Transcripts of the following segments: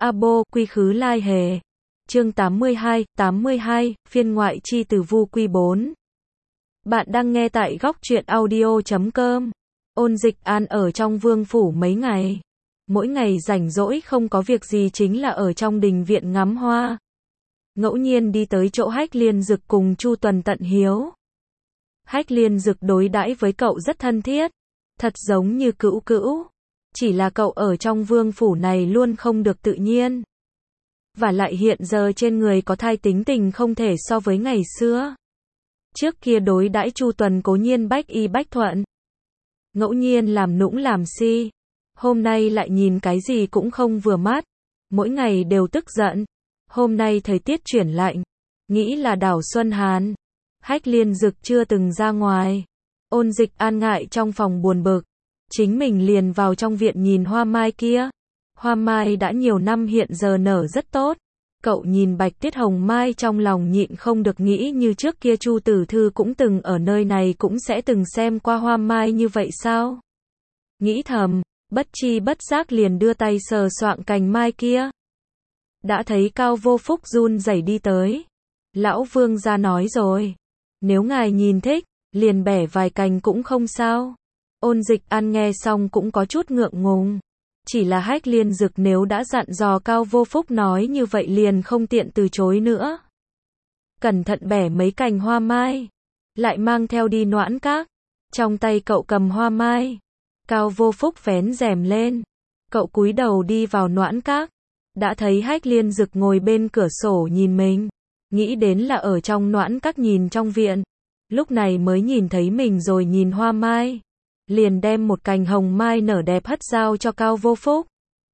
Abo, quy khứ lai hề. Chương 82, phiên ngoại chi từ Vu Quy 4. Bạn đang nghe tại góc truyện audio.com. Ôn Dịch An ở trong vương phủ mấy ngày. Mỗi ngày rảnh rỗi không có việc gì chính là ở trong đình viện ngắm hoa. Ngẫu nhiên đi tới chỗ Hách Liên Dực cùng Chu Tuần tận hiếu. Hách Liên Dực đối đãi với cậu rất thân thiết, thật giống như cữu cữu. Chỉ là cậu ở trong vương phủ này luôn không được tự nhiên. Và lại hiện giờ trên người có thai, tính tình không thể so với ngày xưa. Trước kia đối đãi Chu Tuần cố nhiên bách y bách thuận. Ngẫu nhiên làm nũng làm si. Hôm nay lại nhìn cái gì cũng không vừa mắt. Mỗi ngày đều tức giận. Hôm nay thời tiết chuyển lạnh. Nghĩ là đảo Xuân Hàn. Hách Liên Dực chưa từng ra ngoài. Ôn Dịch An ngại trong phòng buồn bực. Chính mình liền vào trong viện nhìn hoa mai kia. Hoa mai đã nhiều năm hiện giờ nở rất tốt. Cậu nhìn bạch tiết hồng mai trong lòng nhịn không được nghĩ như trước kia Chu Tử Thư cũng từng ở nơi này cũng sẽ từng xem qua hoa mai như vậy sao? Nghĩ thầm, bất chi bất giác liền đưa tay sờ soạng cành mai kia. Đã thấy Cao Vô Phúc run rẩy đi tới. Lão Vương gia nói rồi. Nếu ngài nhìn thích, liền bẻ vài cành cũng không sao. Ôn Dịch An nghe xong cũng có chút ngượng ngùng. Chỉ là Hách Liên Dực nếu đã dặn dò Cao Vô Phúc nói như vậy liền không tiện từ chối nữa. Cẩn thận bẻ mấy cành hoa mai. Lại mang theo đi Noãn Các. Trong tay cậu cầm hoa mai. Cao Vô Phúc vén rèm lên. Cậu cúi đầu đi vào Noãn Các. Đã thấy Hách Liên Dực ngồi bên cửa sổ nhìn mình. Nghĩ đến là ở trong Noãn Các nhìn trong viện. Lúc này mới nhìn thấy mình rồi nhìn hoa mai. Liền đem một cành hồng mai nở đẹp hất giao cho Cao Vô Phúc.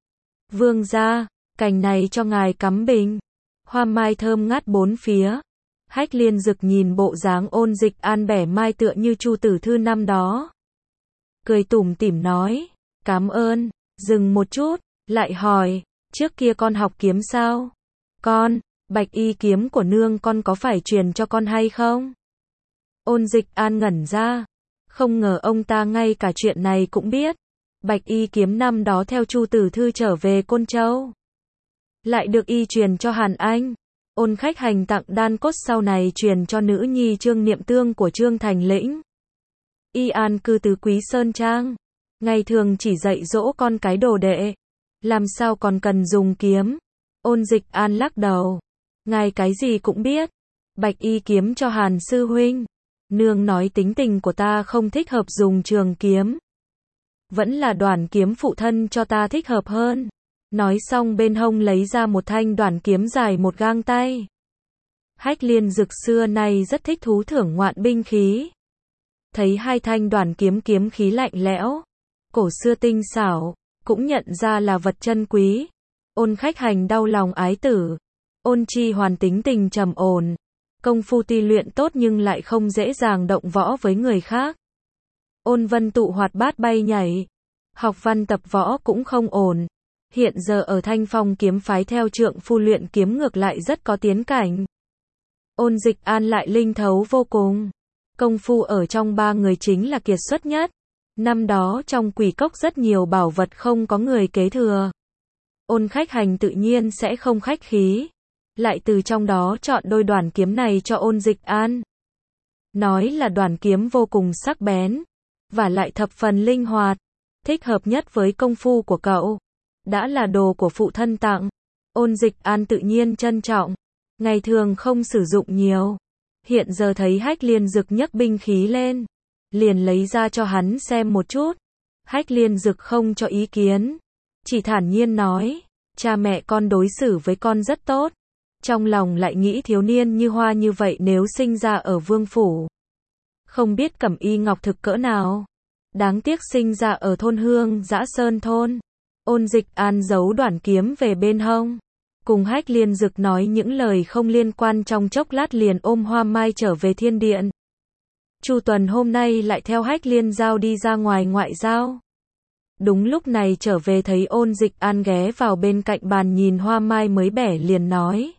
Vương gia, cành này cho ngài cắm bình. Hoa mai thơm ngát bốn phía. Hách Liên Dực nhìn bộ dáng Ôn Dịch An bẻ mai tựa như Chu Tử Thư năm đó. Cười tủm tỉm nói, cảm ơn, dừng một chút, lại hỏi, trước kia con học kiếm sao? Con, bạch y kiếm của nương con có phải truyền cho con hay không? Ôn Dịch An ngẩn ra. Không ngờ ông ta ngay cả chuyện này cũng biết. Bạch y kiếm năm đó theo Chu Tử Thư trở về Côn Châu. Lại được y truyền cho Hàn Anh. Ôn Khách Hành tặng đan cốt sau này truyền cho nữ nhi Trương Niệm Tương của Trương Thành Lĩnh. Y an cư tứ Quý Sơn Trang. Ngày thường chỉ dạy dỗ con cái đồ đệ. Làm sao còn cần dùng kiếm? Ôn Dịch An lắc đầu. Ngài cái gì cũng biết. Bạch y kiếm cho Hàn sư huynh. Nương nói tính tình của ta không thích hợp dùng trường kiếm. Vẫn là đoản kiếm phụ thân cho ta thích hợp hơn. Nói xong bên hông lấy ra một thanh đoản kiếm dài một gang tay. Hách Liên Dực xưa nay rất thích thú thưởng ngoạn binh khí. Thấy hai thanh đoản kiếm kiếm khí lạnh lẽo, cổ xưa tinh xảo, cũng nhận ra là vật chân quý. Ôn Khách Hành đau lòng ái tử. Ôn Chi Hoàn tính tình trầm ổn. Công phu ti luyện tốt nhưng lại không dễ dàng động võ với người khác. Ôn Vân Tụ hoạt bát bay nhảy. Học văn tập võ cũng không ổn. Hiện giờ ở Thanh Phong kiếm phái theo trượng phu luyện kiếm ngược lại rất có tiến cảnh. Ôn Dịch An lại linh thấu vô cùng. Công phu ở trong ba người chính là kiệt xuất nhất. Năm đó trong Quỷ Cốc rất nhiều bảo vật không có người kế thừa. Ôn Khách Hành tự nhiên sẽ không khách khí. Lại từ trong đó chọn đôi đoản kiếm này cho Ôn Dịch An. Nói là đoản kiếm vô cùng sắc bén. Và lại thập phần linh hoạt. Thích hợp nhất với công phu của cậu. Đã là đồ của phụ thân tặng. Ôn Dịch An tự nhiên trân trọng. Ngày thường không sử dụng nhiều. Hiện giờ thấy Hách Liên Dực nhấc binh khí lên. Liền lấy ra cho hắn xem một chút. Hách Liên Dực không cho ý kiến. Chỉ thản nhiên nói. Cha mẹ con đối xử với con rất tốt. Trong lòng lại nghĩ thiếu niên như hoa như vậy nếu sinh ra ở vương phủ. Không biết cẩm y ngọc thực cỡ nào. Đáng tiếc sinh ra ở thôn Hương Dã Sơn thôn. Ôn Dịch An giấu đoản kiếm về bên hông. Cùng Hách Liên Dực nói những lời không liên quan trong chốc lát liền ôm hoa mai trở về thiên điện. Chu Tuần hôm nay lại theo Hách Liên Giao đi ra ngoài ngoại giao. Đúng lúc này trở về thấy Ôn Dịch An ghé vào bên cạnh bàn nhìn hoa mai mới bẻ liền nói.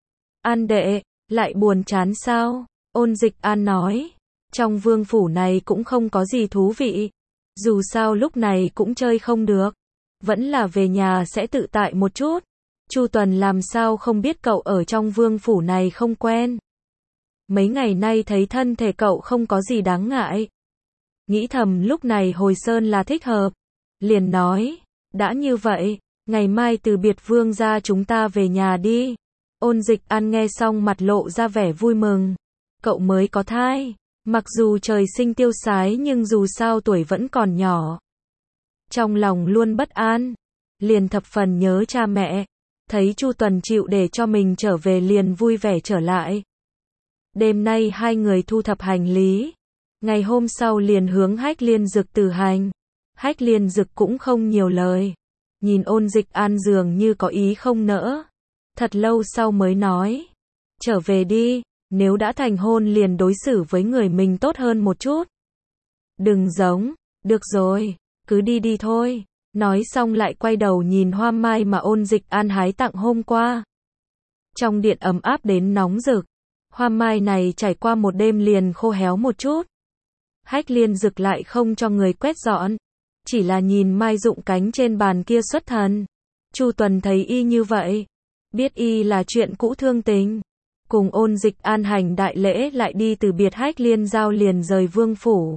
An đệ, lại buồn chán sao? Ôn Dịch An nói. Trong vương phủ này cũng không có gì thú vị. Dù sao lúc này cũng chơi không được. Vẫn là về nhà sẽ tự tại một chút. Chu Tuần làm sao không biết cậu ở trong vương phủ này không quen. Mấy ngày nay thấy thân thể cậu không có gì đáng ngại. Nghĩ thầm lúc này hồi sơn là thích hợp. Liền nói, đã như vậy, ngày mai từ biệt vương gia chúng ta về nhà đi. Ôn Dịch An nghe xong mặt lộ ra vẻ vui mừng. Cậu mới có thai, mặc dù trời sinh tiêu sái nhưng dù sao tuổi vẫn còn nhỏ. Trong lòng luôn bất an, liền thập phần nhớ cha mẹ. Thấy Chu Tuần chịu để cho mình trở về liền vui vẻ trở lại. Đêm nay hai người thu thập hành lý. Ngày hôm sau liền hướng Hách Liên Dực từ hành. Hách Liên Dực cũng không nhiều lời. Nhìn Ôn Dịch An dường như có ý không nỡ. Thật lâu sau mới nói. Trở về đi, nếu đã thành hôn liền đối xử với người mình tốt hơn một chút. Đừng giống, được rồi, cứ đi đi thôi. Nói xong lại quay đầu nhìn hoa mai mà Ôn Dịch An hái tặng hôm qua. Trong điện ấm áp đến nóng rực. Hoa mai này trải qua một đêm liền khô héo một chút. Hách Liên Dực lại không cho người quét dọn. Chỉ là nhìn mai rụng cánh trên bàn kia xuất thần. Chu Tuần thấy y như vậy. Biết y là chuyện cũ thương tình. Cùng Ôn Dịch An hành đại lễ lại đi từ biệt Hách Liên Giao liền rời vương phủ.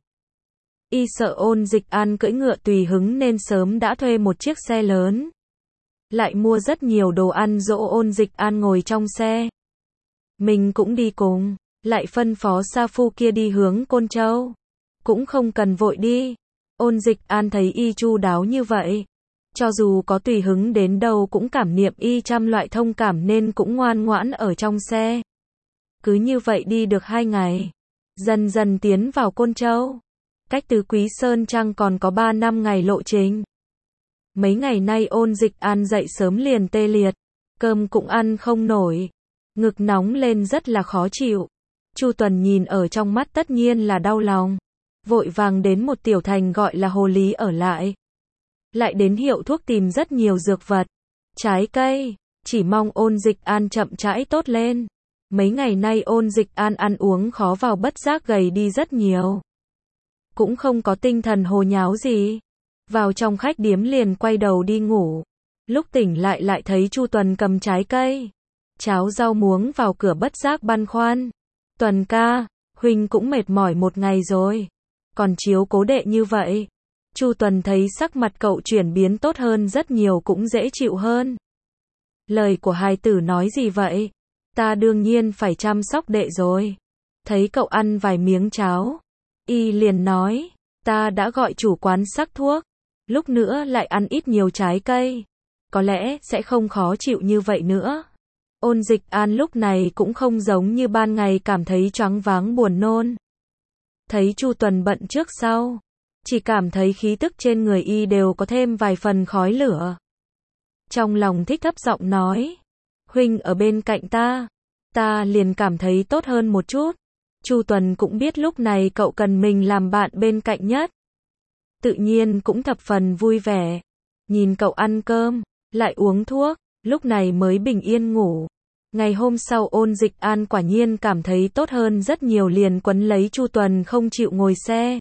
Y sợ Ôn Dịch An cưỡi ngựa tùy hứng nên sớm đã thuê một chiếc xe lớn. Lại mua rất nhiều đồ ăn dỗ Ôn Dịch An ngồi trong xe. Mình cũng đi cùng, lại phân phó sa phu kia đi hướng Côn Châu. Cũng không cần vội đi. Ôn Dịch An thấy y chu đáo như vậy. Cho dù có tùy hứng đến đâu cũng cảm niệm y trăm loại thông cảm nên cũng ngoan ngoãn ở trong xe. Cứ như vậy đi được 2 ngày. Dần dần tiến vào Côn Châu. Cách Tứ Quý Sơn Trang còn có 3 năm ngày lộ trình. Mấy ngày nay Ôn Dịch An dậy sớm liền tê liệt. Cơm cũng ăn không nổi. Ngực nóng lên rất là khó chịu. Chu Tuần nhìn ở trong mắt tất nhiên là đau lòng. Vội vàng đến một tiểu thành gọi là Hồ Lý ở lại. Lại đến hiệu thuốc tìm rất nhiều dược vật, trái cây, chỉ mong Ôn Dịch An chậm rãi tốt lên. Mấy ngày nay Ôn Dịch An ăn uống khó vào bất giác gầy đi rất nhiều. Cũng không có tinh thần hồ nháo gì. Vào trong khách điếm liền quay đầu đi ngủ. Lúc tỉnh lại thấy Chu Tuần cầm trái cây, cháo rau muống vào cửa bất giác băn khoăn. Tuần ca, huynh cũng mệt mỏi một ngày rồi. Còn chiếu cố đệ như vậy. Chu Tuần thấy sắc mặt cậu chuyển biến tốt hơn rất nhiều cũng dễ chịu hơn. Lời của hài tử nói gì vậy? Ta đương nhiên phải chăm sóc đệ rồi. Thấy cậu ăn vài miếng cháo. Y liền nói. Ta đã gọi chủ quán sắc thuốc. Lúc nữa lại ăn ít nhiều trái cây. Có lẽ sẽ không khó chịu như vậy nữa. Ôn Dịch An lúc này cũng không giống như ban ngày cảm thấy choáng váng buồn nôn. Thấy Chu Tuần bận trước sau. Chỉ cảm thấy khí tức trên người y đều có thêm vài phần khói lửa. Trong lòng thích thấp giọng nói. Huynh ở bên cạnh ta liền cảm thấy tốt hơn một chút. Chu Tuần cũng biết lúc này cậu cần mình làm bạn bên cạnh nhất. Tự nhiên cũng thập phần vui vẻ. Nhìn cậu ăn cơm, lại uống thuốc, lúc này mới bình yên ngủ. Ngày hôm sau Ôn Dịch An quả nhiên cảm thấy tốt hơn rất nhiều liền quấn lấy Chu Tuần không chịu ngồi xe.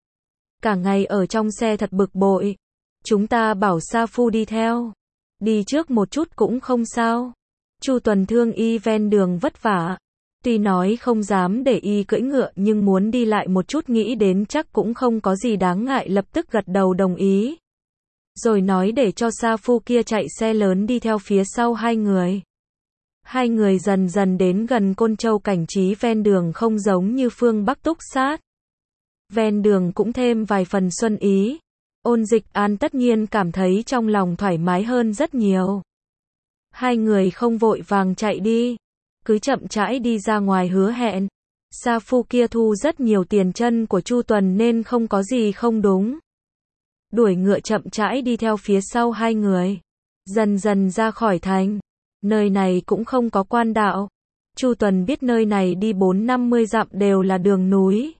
Cả ngày ở trong xe thật bực bội. Chúng ta bảo sa phu đi theo. Đi trước một chút cũng không sao. Chu Tuần thương y ven đường vất vả. Tuy nói không dám để y cưỡi ngựa nhưng muốn đi lại một chút nghĩ đến chắc cũng không có gì đáng ngại lập tức gật đầu đồng ý. Rồi nói để cho sa phu kia chạy xe lớn đi theo phía sau hai người. Hai người dần dần đến gần Côn Châu cảnh trí ven đường không giống như phương Bắc túc sát. Ven đường cũng thêm vài phần xuân ý. Ôn Dịch An tất nhiên cảm thấy trong lòng thoải mái hơn rất nhiều. Hai người không vội vàng chạy đi. Cứ chậm rãi đi ra ngoài hứa hẹn. Sa phu kia thu rất nhiều tiền chân của Chu Tuần nên không có gì không đúng. Đuổi ngựa chậm rãi đi theo phía sau hai người. Dần dần ra khỏi thành. Nơi này cũng không có quan đạo. Chu Tuần biết nơi này đi 4-50 dặm đều là đường núi.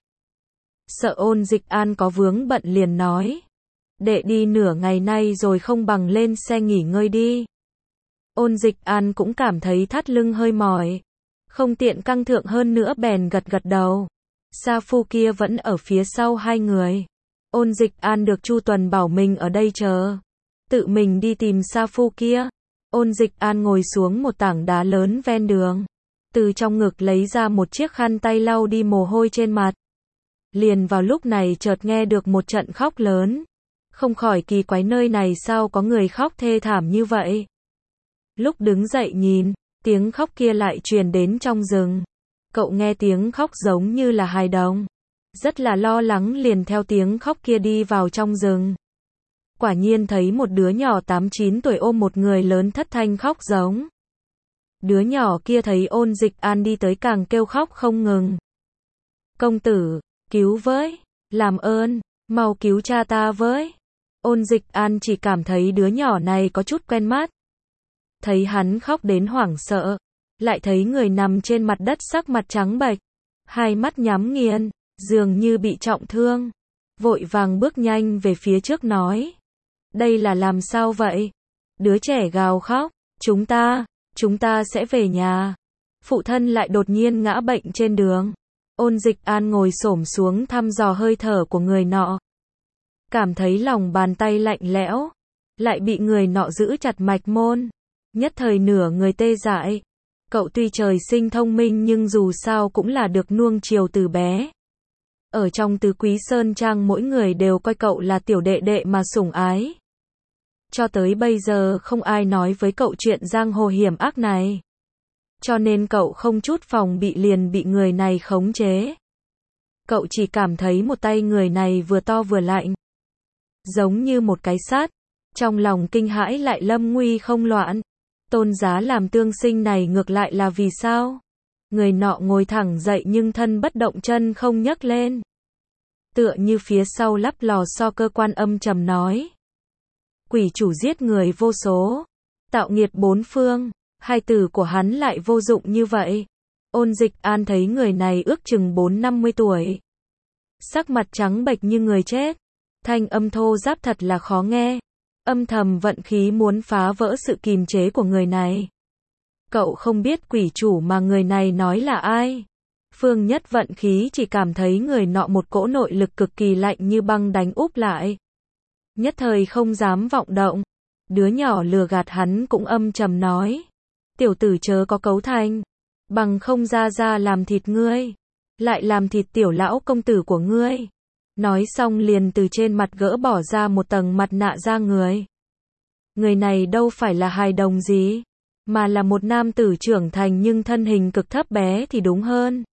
Sợ Ôn Dịch An có vướng bận liền nói. Đệ đi nửa ngày nay rồi không bằng lên xe nghỉ ngơi đi. Ôn Dịch An cũng cảm thấy thắt lưng hơi mỏi. Không tiện căng thượng hơn nữa bèn gật gật đầu. Sa phu kia vẫn ở phía sau hai người. Ôn Dịch An được Chu Tuần bảo mình ở đây chờ. Tự mình đi tìm sa phu kia. Ôn Dịch An ngồi xuống một tảng đá lớn ven đường. Từ trong ngực lấy ra một chiếc khăn tay lau đi mồ hôi trên mặt. Liền vào lúc này chợt nghe được một trận khóc lớn. Không khỏi kỳ quái, nơi này sao có người khóc thê thảm như vậy. Lúc đứng dậy nhìn, tiếng khóc kia lại truyền đến trong rừng. Cậu nghe tiếng khóc giống như là hài đồng. Rất là lo lắng, liền theo tiếng khóc kia đi vào trong rừng. Quả nhiên thấy một đứa nhỏ 8-9 tuổi ôm một người lớn thất thanh khóc giống. Đứa nhỏ kia thấy Ôn Dịch An đi tới càng kêu khóc không ngừng. Công tử, cứu với, làm ơn, mau cứu cha ta với. Ôn Dịch An chỉ cảm thấy đứa nhỏ này có chút quen mắt. Thấy hắn khóc đến hoảng sợ, lại thấy người nằm trên mặt đất sắc mặt trắng bệch, hai mắt nhắm nghiền, dường như bị trọng thương. Vội vàng bước nhanh về phía trước nói. Đây là làm sao vậy? Đứa trẻ gào khóc, chúng ta sẽ về nhà. Phụ thân lại đột nhiên ngã bệnh trên đường. Ôn Dịch An ngồi xổm xuống thăm dò hơi thở của người nọ. Cảm thấy lòng bàn tay lạnh lẽo, lại bị người nọ giữ chặt mạch môn. Nhất thời nửa người tê dại. Cậu tuy trời sinh thông minh nhưng dù sao cũng là được nuông chiều từ bé. Ở trong Tứ Quý Sơn Trang mỗi người đều coi cậu là tiểu đệ đệ mà sủng ái. Cho tới bây giờ không ai nói với cậu chuyện giang hồ hiểm ác này. Cho nên cậu không chút phòng bị liền bị người này khống chế. Cậu chỉ cảm thấy một tay người này vừa to vừa lạnh. Giống như một cái sắt. Trong lòng kinh hãi lại lâm nguy không loạn. Tôn Giá làm tương sinh này ngược lại là vì sao? Người nọ ngồi thẳng dậy nhưng thân bất động chân không nhấc lên. Tựa như phía sau lắp lò xo cơ quan âm trầm nói. Quỷ chủ giết người vô số, tạo nghiệt bốn phương, hai từ của hắn lại vô dụng như vậy. Ôn Dịch An thấy người này ước chừng 40-50 tuổi. Sắc mặt trắng bệch như người chết. Thanh âm thô ráp thật là khó nghe. Âm thầm vận khí muốn phá vỡ sự kìm chế của người này. Cậu không biết quỷ chủ mà người này nói là ai. Phương Nhất vận khí chỉ cảm thấy người nọ một cỗ nội lực cực kỳ lạnh như băng đánh úp lại. Nhất thời không dám vọng động. Đứa nhỏ lừa gạt hắn cũng âm trầm nói. Tiểu tử chớ có cấu thành. Bằng không ra làm thịt ngươi. Lại làm thịt tiểu lão công tử của ngươi. Nói xong liền từ trên mặt gỡ bỏ ra một tầng mặt nạ da người. Người này đâu phải là hài đồng gì. Mà là một nam tử trưởng thành nhưng thân hình cực thấp bé thì đúng hơn.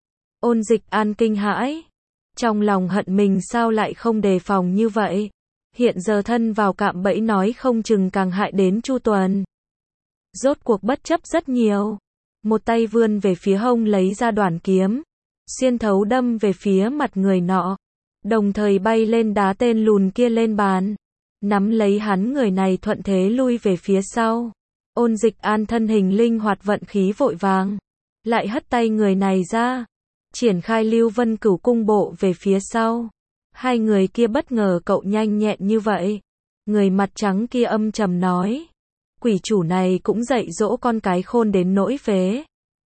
Ôn Dịch An kinh hãi. Trong lòng hận mình sao lại không đề phòng như vậy. Hiện giờ thân vào cạm bẫy nói không chừng càng hại đến Chu Tuần. Rốt cuộc bất chấp rất nhiều. Một tay vươn về phía hông lấy ra đoản kiếm. Xuyên thấu đâm về phía mặt người nọ. Đồng thời bay lên đá tên lùn kia lên bàn. Nắm lấy hắn, người này thuận thế lui về phía sau. Ôn Dịch An thân hình linh hoạt vận khí vội vàng. Lại hất tay người này ra. Triển khai Lưu Vân Cửu cung bộ về phía sau. Hai người kia bất ngờ cậu nhanh nhẹn như vậy. Người mặt trắng kia âm trầm nói. Quỷ chủ này cũng dạy dỗ con cái khôn đến nỗi phế.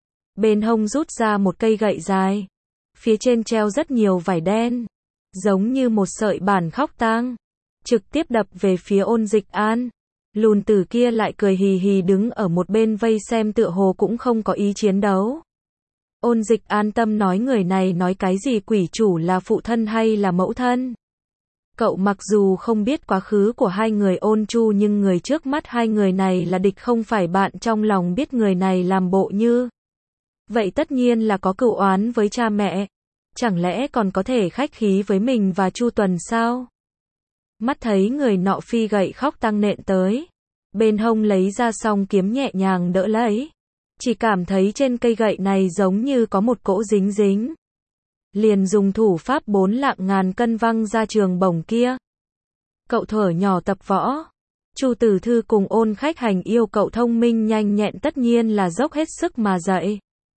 Bên hông rút ra một cây gậy dài. Phía trên treo rất nhiều vải đen. Giống như một sợi bản khóc tang. Trực tiếp đập về phía Ôn Dịch An. Lùn tử kia lại cười hì hì đứng ở một bên vây xem, tựa hồ cũng không có ý chiến đấu. Ôn Dịch an tâm nói, người này nói cái gì quỷ chủ là phụ thân hay là mẫu thân? Cậu mặc dù không biết quá khứ của hai người Ôn Chu nhưng người trước mắt hai người này là địch không phải bạn, trong lòng biết người này làm bộ như vậy tất nhiên là có cựu oán với cha mẹ. Chẳng lẽ còn có thể khách khí với mình và Chu Tuần sao? Mắt thấy người nọ phi gậy khóc tăng nện tới. Bên hông lấy ra song kiếm nhẹ nhàng đỡ lấy. Chỉ cảm thấy trên cây gậy này giống như có một cỗ dính dính. Liền dùng thủ pháp 4 lạng ngàn cân văng ra trường bổng kia. Cậu thở nhỏ tập võ. Chu Tử Thư cùng Ôn Khách Hành yêu cậu thông minh nhanh nhẹn, tất nhiên là dốc hết sức mà dạy.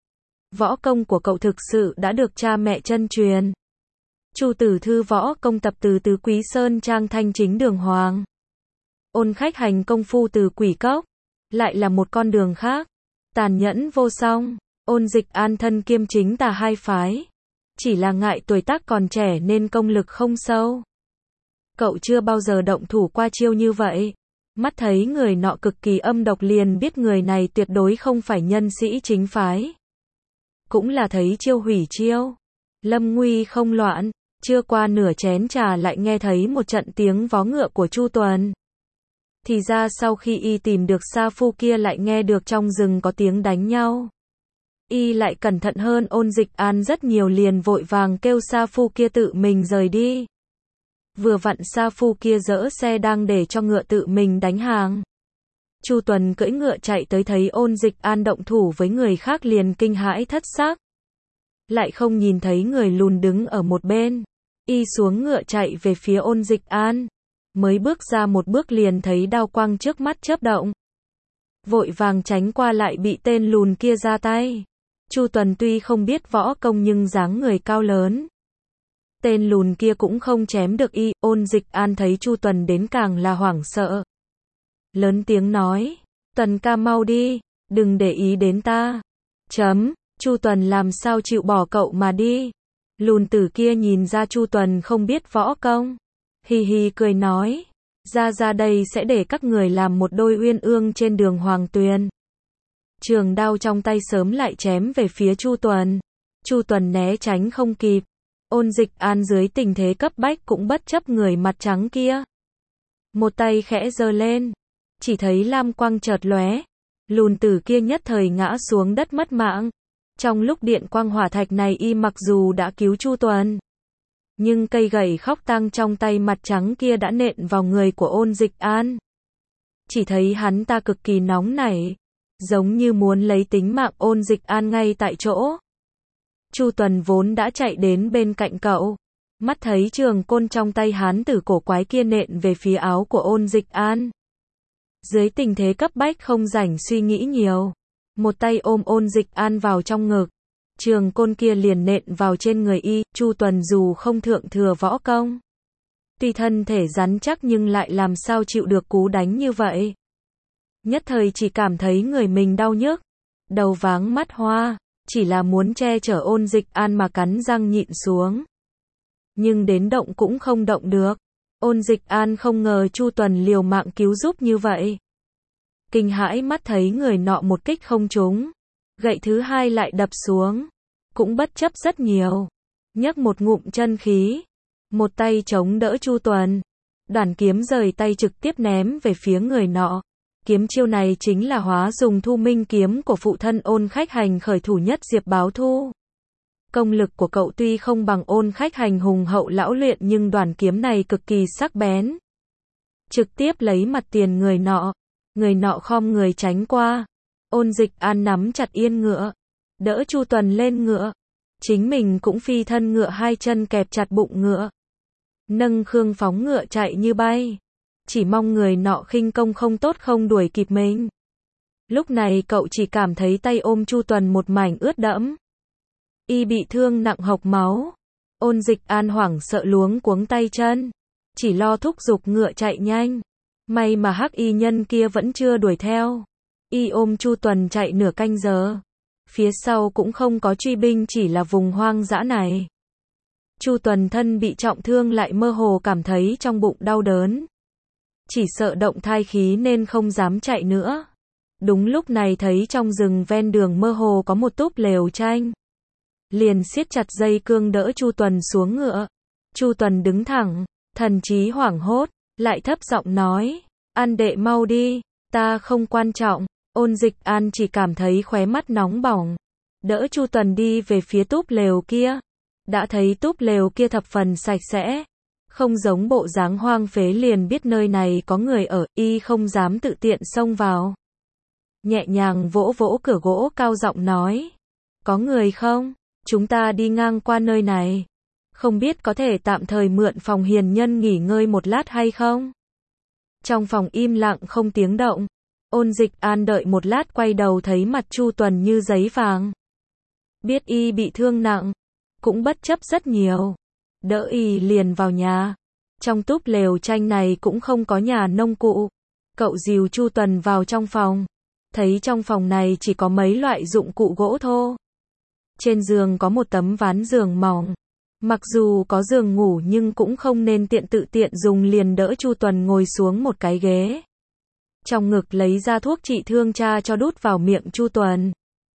Võ công của cậu thực sự đã được cha mẹ chân truyền. Chu Tử Thư võ công tập từ Tứ Quý Sơn Trang thanh chính đường hoàng. Ôn Khách Hành công phu từ quỷ cốc. Lại là một con đường khác. Tàn nhẫn vô song. Ôn Dịch an thân kiêm chính tà hai phái. Chỉ là ngại tuổi tác còn trẻ nên công lực không sâu. Cậu chưa bao giờ động thủ qua chiêu như vậy. Mắt thấy người nọ cực kỳ âm độc liền biết người này tuyệt đối không phải nhân sĩ chính phái. Cũng là thấy chiêu hủy chiêu. Lâm nguy không loạn, chưa qua nửa chén trà lại nghe thấy một trận tiếng vó ngựa của Chu Tuần. Thì ra sau khi y tìm được sa phu kia lại nghe được trong rừng có tiếng đánh nhau. Y lại cẩn thận hơn Ôn Dịch An rất nhiều liền vội vàng kêu sa phu kia tự mình rời đi. Vừa vặn sa phu kia dỡ xe đang để cho ngựa tự mình đánh hàng. Chu Tuần cưỡi ngựa chạy tới thấy Ôn Dịch An động thủ với người khác liền kinh hãi thất xác. Lại không nhìn thấy người lùn đứng ở một bên. Y xuống ngựa chạy về phía Ôn Dịch An. Mới bước ra một bước liền thấy đao quang trước mắt chớp động. Vội vàng tránh qua lại bị tên lùn kia ra tay. Chu Tuần tuy không biết võ công nhưng dáng người cao lớn. Tên lùn kia cũng không chém được y. Ôn Dịch An thấy Chu Tuần đến càng là hoảng sợ. Lớn tiếng nói, Tuần ca mau đi, đừng để ý đến ta. Chu Tuần làm sao chịu bỏ cậu mà đi. Lùn tử kia nhìn ra Chu Tuần không biết võ công. Hì hì cười nói, ra đây sẽ để các người làm một đôi uyên ương trên đường Hoàng Tuyền. Trường đao trong tay sớm lại chém về phía Chu Tuần. Chu Tuần né tránh không kịp. Ôn Dịch An dưới tình thế cấp bách cũng bất chấp người mặt trắng kia. Một tay khẽ giơ lên. Chỉ thấy lam quang chợt lóe. Lùn tử kia nhất thời ngã xuống đất mất mạng. Trong lúc điện quang hỏa thạch này y mặc dù đã cứu Chu Tuần. Nhưng cây gậy khóc tang trong tay mặt trắng kia đã nện vào người của Ôn Dịch An. Chỉ thấy hắn ta cực kỳ nóng nảy. Giống như muốn lấy tính mạng Ôn Dịch An ngay tại chỗ. Chu Tuần vốn đã chạy đến bên cạnh cậu. Mắt thấy trường côn trong tay hán tử cổ quái kia nện về phía áo của Ôn Dịch An. Dưới tình thế cấp bách không rảnh suy nghĩ nhiều. Một tay ôm Ôn Dịch An vào trong ngực. Trường côn kia liền nện vào trên người y. Chu Tuần dù không thượng thừa võ công. Tuy thân thể rắn chắc nhưng lại làm sao chịu được cú đánh như vậy. Nhất thời chỉ cảm thấy người mình đau nhức. Đầu váng mắt hoa. Chỉ là muốn che chở Ôn Dịch An mà cắn răng nhịn xuống. Nhưng đến động cũng không động được. Ôn Dịch An không ngờ Chu Tuần liều mạng cứu giúp như vậy. Kinh hãi mắt thấy người nọ một kích không trúng. Gậy thứ hai lại đập xuống. Cũng bất chấp rất nhiều. Nhấc một ngụm chân khí. Một tay chống đỡ Chu Tuần. Đoàn kiếm rời tay trực tiếp ném về phía người nọ. Kiếm chiêu này chính là hóa dùng Thu Minh kiếm của phụ thân Ôn Khách Hành khởi thủ nhất Diệp Báo Thu. Công lực của cậu tuy không bằng Ôn Khách Hành hùng hậu lão luyện nhưng đoàn kiếm này cực kỳ sắc bén. Trực tiếp lấy mặt tiền người nọ. Người nọ khom người tránh qua. Ôn Dịch An nắm chặt yên ngựa. Đỡ Chu Tuần lên ngựa. Chính mình cũng phi thân ngựa hai chân kẹp chặt bụng ngựa. Nâng khương phóng ngựa chạy như bay. Chỉ mong người nọ khinh công không tốt không đuổi kịp mình. Lúc này cậu chỉ cảm thấy tay ôm Chu Tuần một mảnh ướt đẫm. Y bị thương nặng hộc máu. Ôn Dịch An hoảng sợ luống cuống tay chân. Chỉ lo thúc giục ngựa chạy nhanh. May mà hắc y nhân kia vẫn chưa đuổi theo. Y ôm Chu Tuần chạy nửa canh giờ. Phía sau cũng không có truy binh chỉ là vùng hoang dã này. Chu Tuần thân bị trọng thương lại mơ hồ cảm thấy trong bụng đau đớn. Chỉ sợ động thai khí nên không dám chạy nữa. Đúng lúc này thấy trong rừng ven đường mơ hồ có một túp lều tranh. Liền siết chặt dây cương đỡ Chu Tuần xuống ngựa. Chu Tuần đứng thẳng, thần trí hoảng hốt, lại thấp giọng nói, An đệ mau đi, ta không quan trọng. Ôn Dịch An chỉ cảm thấy khóe mắt nóng bỏng. Đỡ Chu Tuần đi về phía túp lều kia. Đã thấy túp lều kia thập phần sạch sẽ. Không giống bộ dáng hoang phế liền biết nơi này có người ở, y không dám tự tiện xông vào. Nhẹ nhàng vỗ vỗ cửa gỗ cao giọng nói. Có người không? Chúng ta đi ngang qua nơi này. Không biết có thể tạm thời mượn phòng hiền nhân nghỉ ngơi một lát hay không? Trong phòng im lặng không tiếng động. Ôn Dịch An đợi một lát quay đầu thấy mặt Chu Tuần như giấy vàng. Biết y bị thương nặng. Cũng bất chấp rất nhiều. Đỡ y liền vào nhà. Trong túp lều tranh này cũng không có nhà nông cụ. Cậu dìu Chu Tuần vào trong phòng. Thấy trong phòng này chỉ có mấy loại dụng cụ gỗ thô. Trên giường có một tấm ván giường mỏng. Mặc dù có giường ngủ nhưng cũng không nên tự tiện dùng liền đỡ Chu Tuần ngồi xuống một cái ghế. trong ngực lấy ra thuốc trị thương cha cho đút vào miệng Chu Tuần.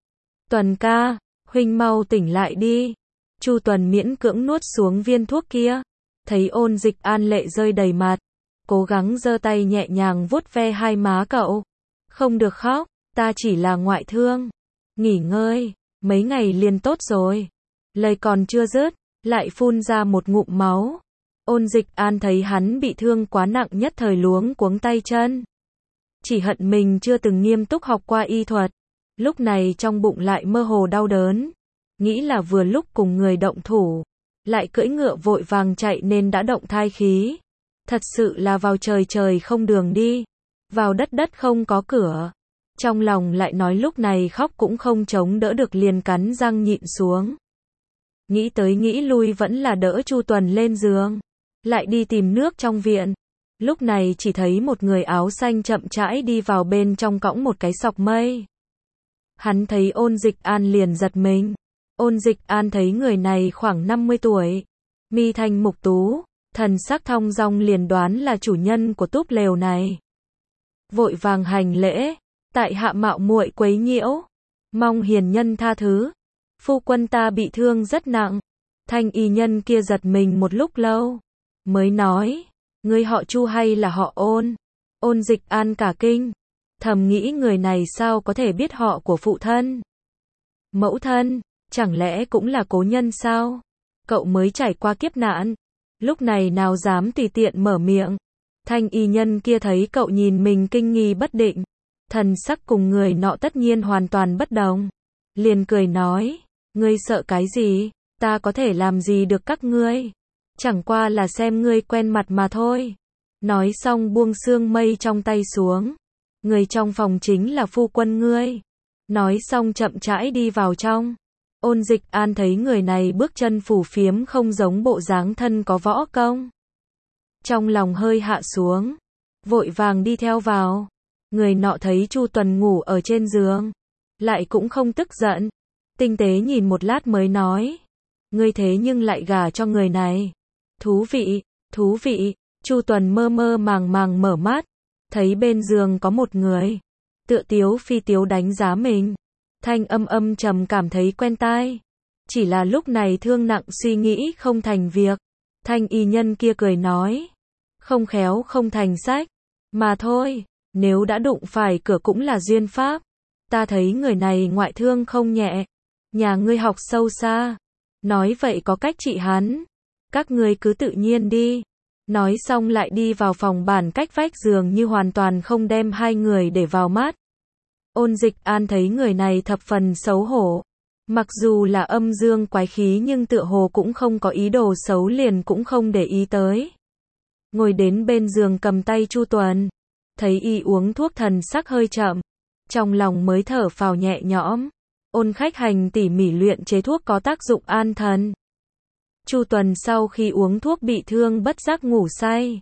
Tuần ca, huynh mau tỉnh lại đi. Chu Tuần miễn cưỡng nuốt xuống viên thuốc kia. Thấy Ôn Dịch An lệ rơi đầy mặt. Cố gắng giơ tay nhẹ nhàng vuốt ve hai má cậu. Không được khóc, ta chỉ là ngoại thương. Nghỉ ngơi, mấy ngày liền tốt rồi. Lời còn chưa dứt, lại phun ra một ngụm máu. Ôn Dịch An thấy hắn bị thương quá nặng nhất thời luống cuống tay chân. Chỉ hận mình chưa từng nghiêm túc học qua y thuật. Lúc này trong bụng lại mơ hồ đau đớn. Nghĩ là vừa lúc cùng người động thủ. Lại cưỡi ngựa vội vàng chạy nên đã động thai khí. Thật sự là vào trời trời không đường đi. Vào đất đất không có cửa. Trong lòng lại nói lúc này khóc cũng không chống đỡ được liền cắn răng nhịn xuống. Nghĩ tới nghĩ lui vẫn là đỡ Chu Tuần lên giường. Lại đi tìm nước trong viện. Lúc này chỉ thấy một người áo xanh chậm rãi đi vào bên trong cõng một cái sọc mây. Hắn thấy Ôn Dịch An liền giật mình. Ôn Dịch An thấy người này khoảng 50 tuổi. Mi thanh mục tú, thần sắc thong dong liền đoán là chủ nhân của túp lều này. Vội vàng hành lễ, tại hạ mạo muội quấy nhiễu. Mong hiền nhân tha thứ. Phu quân ta bị thương rất nặng. Thanh y nhân kia giật mình một lúc lâu. Mới nói, ngươi họ Chu hay là họ Ôn? Ôn Dịch An cả kinh. Thầm nghĩ người này sao có thể biết họ của phụ thân? Mẫu thân, chẳng lẽ cũng là cố nhân sao? Cậu mới trải qua kiếp nạn. Lúc này nào dám tùy tiện mở miệng. Thanh y nhân kia thấy cậu nhìn mình kinh nghi bất định. Thần sắc cùng người nọ tất nhiên hoàn toàn bất đồng. Liền cười nói, ngươi sợ cái gì? Ta có thể làm gì được các ngươi? Chẳng qua là xem ngươi quen mặt mà thôi. Nói xong buông sương mây trong tay xuống. Người trong phòng chính là phu quân ngươi. Nói xong chậm rãi đi vào trong. Ôn Dịch An thấy người này bước chân phù phiếm không giống bộ dáng thân có võ công. Trong lòng hơi hạ xuống. Vội vàng đi theo vào. Người nọ thấy Chu Tuần ngủ ở trên giường. Lại cũng không tức giận. Tinh tế nhìn một lát mới nói. Ngươi thế nhưng lại gả cho người này. Thú vị, thú vị. Chu Tuần mơ mơ màng màng mở mắt. Thấy bên giường có một người. Tựa tiếu phi tiếu đánh giá mình. Thanh âm trầm cảm thấy quen tai. Chỉ là lúc này thương nặng suy nghĩ không thành việc. Thanh y nhân kia cười nói. Không khéo không thành sách. Mà thôi, nếu đã đụng phải cửa cũng là duyên pháp. Ta thấy người này ngoại thương không nhẹ. Nhà ngươi học sâu xa. Nói vậy có cách trị hắn. Các ngươi cứ tự nhiên đi. Nói xong lại đi vào phòng bản cách vách giường như hoàn toàn không đem hai người để vào mắt. Ôn Dịch An thấy người này thập phần xấu hổ. Mặc dù là âm dương quái khí nhưng tựa hồ cũng không có ý đồ xấu liền cũng không để ý tới. Ngồi đến bên giường cầm tay Chu Tuần. Thấy y uống thuốc thần sắc hơi chậm. Trong lòng mới thở phào nhẹ nhõm. Ôn khách hành tỉ mỉ luyện chế thuốc có tác dụng an thần. Chu Tuần sau khi uống thuốc bị thương bất giác ngủ say.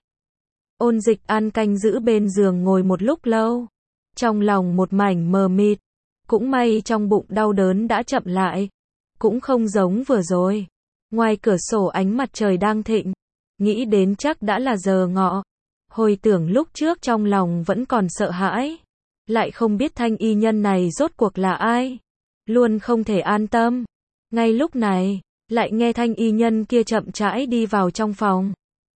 Ôn Dịch An canh giữ bên giường ngồi một lúc lâu. Trong lòng một mảnh mờ mịt. Cũng may trong bụng đau đớn đã chậm lại. Cũng không giống vừa rồi. Ngoài cửa sổ ánh mặt trời đang thịnh. Nghĩ đến chắc đã là giờ ngọ. Hồi tưởng lúc trước trong lòng vẫn còn sợ hãi. Lại không biết thanh y nhân này rốt cuộc là ai. Luôn không thể an tâm. Ngay lúc này, lại nghe thanh y nhân kia chậm rãi đi vào trong phòng.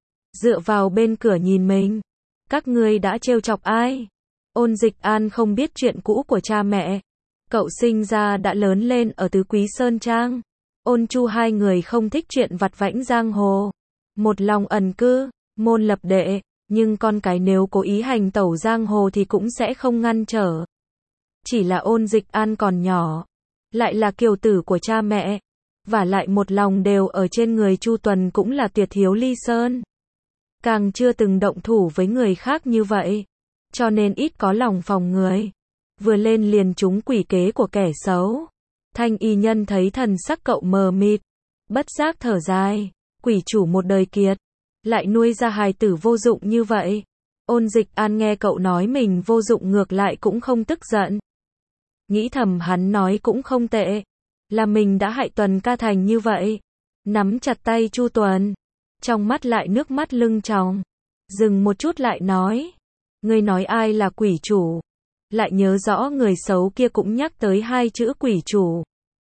Dựa vào bên cửa nhìn mình. Các ngươi đã trêu chọc ai? Ôn Dịch An không biết chuyện cũ của cha mẹ. Cậu sinh ra đã lớn lên ở Tứ Quý Sơn Trang. Ôn Chu hai người không thích chuyện vặt vãnh giang hồ. Một lòng ẩn cư, môn lập đệ. Nhưng con cái nếu cố ý hành tẩu giang hồ thì cũng sẽ không ngăn trở. Chỉ là Ôn Dịch An còn nhỏ. Lại là kiều tử của cha mẹ. Và lại một lòng đều ở trên người Chu Tuần cũng là tuyệt hiếu ly sơn. Càng chưa từng động thủ với người khác như vậy. Cho nên ít có lòng phòng người. Vừa lên liền trúng quỷ kế của kẻ xấu. Thanh y nhân thấy thần sắc cậu mờ mịt. Bất giác thở dài. Quỷ chủ một đời kiệt. Lại nuôi ra hài tử vô dụng như vậy. Ôn Dịch An nghe cậu nói mình vô dụng ngược lại cũng không tức giận. Nghĩ thầm hắn nói cũng không tệ. Là mình đã hại Tuần ca thành như vậy. Nắm chặt tay Chu Tuần. Trong mắt lại nước mắt lưng tròng. Dừng một chút lại nói. Ngươi nói ai là quỷ chủ? Lại nhớ rõ người xấu kia cũng nhắc tới hai chữ quỷ chủ.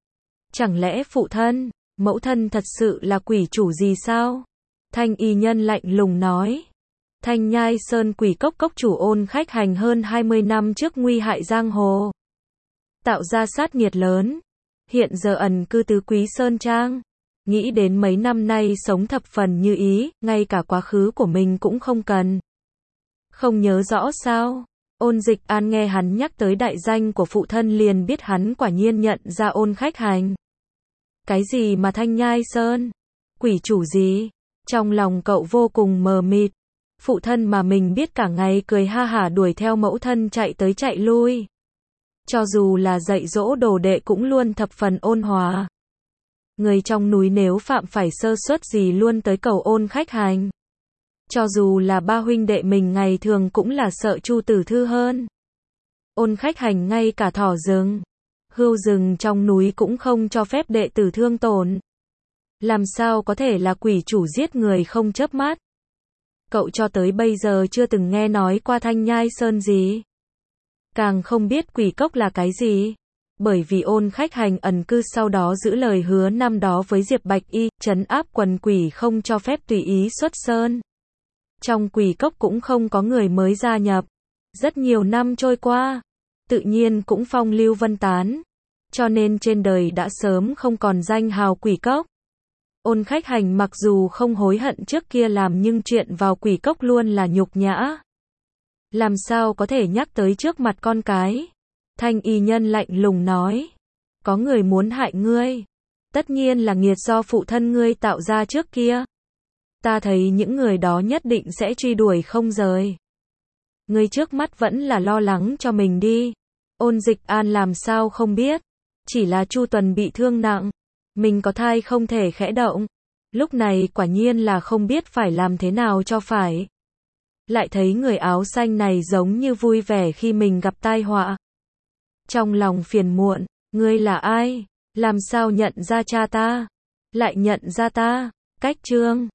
Chẳng lẽ phụ thân, mẫu thân thật sự là quỷ chủ gì sao? Thanh y nhân lạnh lùng nói. Thanh Nhai Sơn Quỷ Cốc cốc chủ Ôn Khách Hành hơn 20 năm trước nguy hại giang hồ, tạo ra sát nghiệt lớn, hiện giờ ẩn cư tứ Quý Sơn Trang. Nghĩ đến mấy năm nay sống thập phần như ý, ngay cả quá khứ của mình cũng không cần. Không nhớ rõ sao? Ôn Dịch An nghe hắn nhắc tới đại danh của phụ thân liền biết hắn quả nhiên nhận ra Ôn Khách Hành. Cái gì mà Thanh Nhai Sơn? Quỷ chủ gì? Trong lòng cậu vô cùng mờ mịt. Phụ thân mà mình biết cả ngày cười ha hả đuổi theo mẫu thân chạy tới chạy lui. Cho dù là dạy dỗ đồ đệ cũng luôn thập phần ôn hòa. Người trong núi nếu phạm phải sơ suất gì luôn tới cầu Ôn Khách Hành. Cho dù là ba huynh đệ mình ngày thường cũng là sợ Chu Tử Thư hơn. Ôn Khách Hành ngay cả thỏ rừng, hươu rừng trong núi cũng không cho phép đệ tử thương tổn. Làm sao có thể là quỷ chủ giết người không chớp mắt? Cậu cho tới bây giờ chưa từng nghe nói qua Thanh Nhai Sơn gì. Càng không biết quỷ cốc là cái gì. Bởi vì Ôn Khách Hành ẩn cư sau đó giữ lời hứa năm đó với Diệp Bạch Y, trấn áp quần quỷ không cho phép tùy ý xuất sơn. Trong quỷ cốc cũng không có người mới gia nhập. Rất nhiều năm trôi qua, tự nhiên cũng phong lưu vân tán. Cho nên trên đời đã sớm không còn danh hào quỷ cốc. Ôn Khách Hành mặc dù không hối hận trước kia làm nhưng chuyện vào quỷ cốc luôn là nhục nhã. Làm sao có thể nhắc tới trước mặt con cái? Thanh y nhân lạnh lùng nói. Có người muốn hại ngươi. Tất nhiên là nghiệt do phụ thân ngươi tạo ra trước kia. Ta thấy những người đó nhất định sẽ truy đuổi không rời. Ngươi trước mắt vẫn là lo lắng cho mình đi. Ôn Dịch An làm sao không biết. Chỉ là Chu Tuần bị thương nặng. Mình có thai không thể khẽ động. Lúc này quả nhiên là không biết phải làm thế nào cho phải. Lại thấy người áo xanh này giống như vui vẻ khi mình gặp tai họa. Trong lòng phiền muộn, ngươi là ai? Làm sao nhận ra cha ta? Lại nhận ra ta? Cách chương